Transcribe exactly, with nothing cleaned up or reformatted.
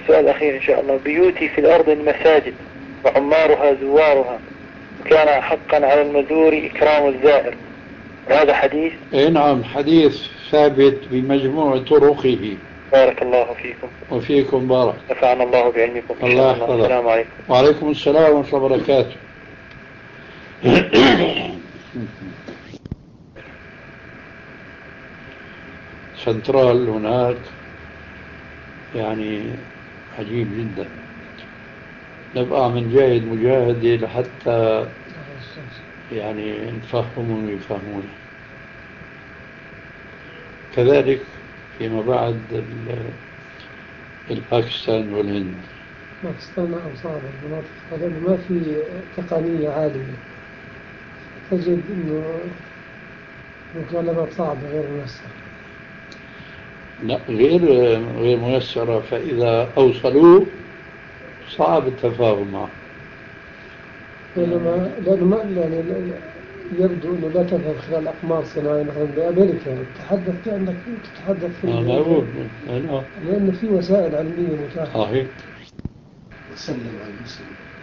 السؤال الأخير إن شاء الله. بيوتي في الأرض المساجد وعمارها زوارها، وكان حقا على المزور إكرام الزائر، هذا حديث؟ اي نعم، حديث ثابت بمجموع طرقه. بارك الله فيكم. وفيكم بارك. نفعنا الله بعلمكم. الله يحفظك. السلام عليكم. وعليكم السلام ورحمة الله وبركاته. سنترال هناك يعني عجيب جدا. نبقى من جاهد مجاهدة لحتى يعني نفهمهم ويفهمون. كذلك فيما بعد الباكستان والهند. باكستان أو صعبة المناطق لأنه ما في تقنية عالية، تجد إنه مكالمات صعبة غير ميسرة. لا، غير غير ميسرة، فإذا أوصلوا صعب التفاهم معه. لأنه لأنه ما يعني يبدو أنه لا تذهب خلال أقمار صناعية مثلا بأمريكا، تتحدث كأنك تتحدث في أنا أقول لأن في وسائل علمية متاحة. صحيح. وسلم على المسلمين.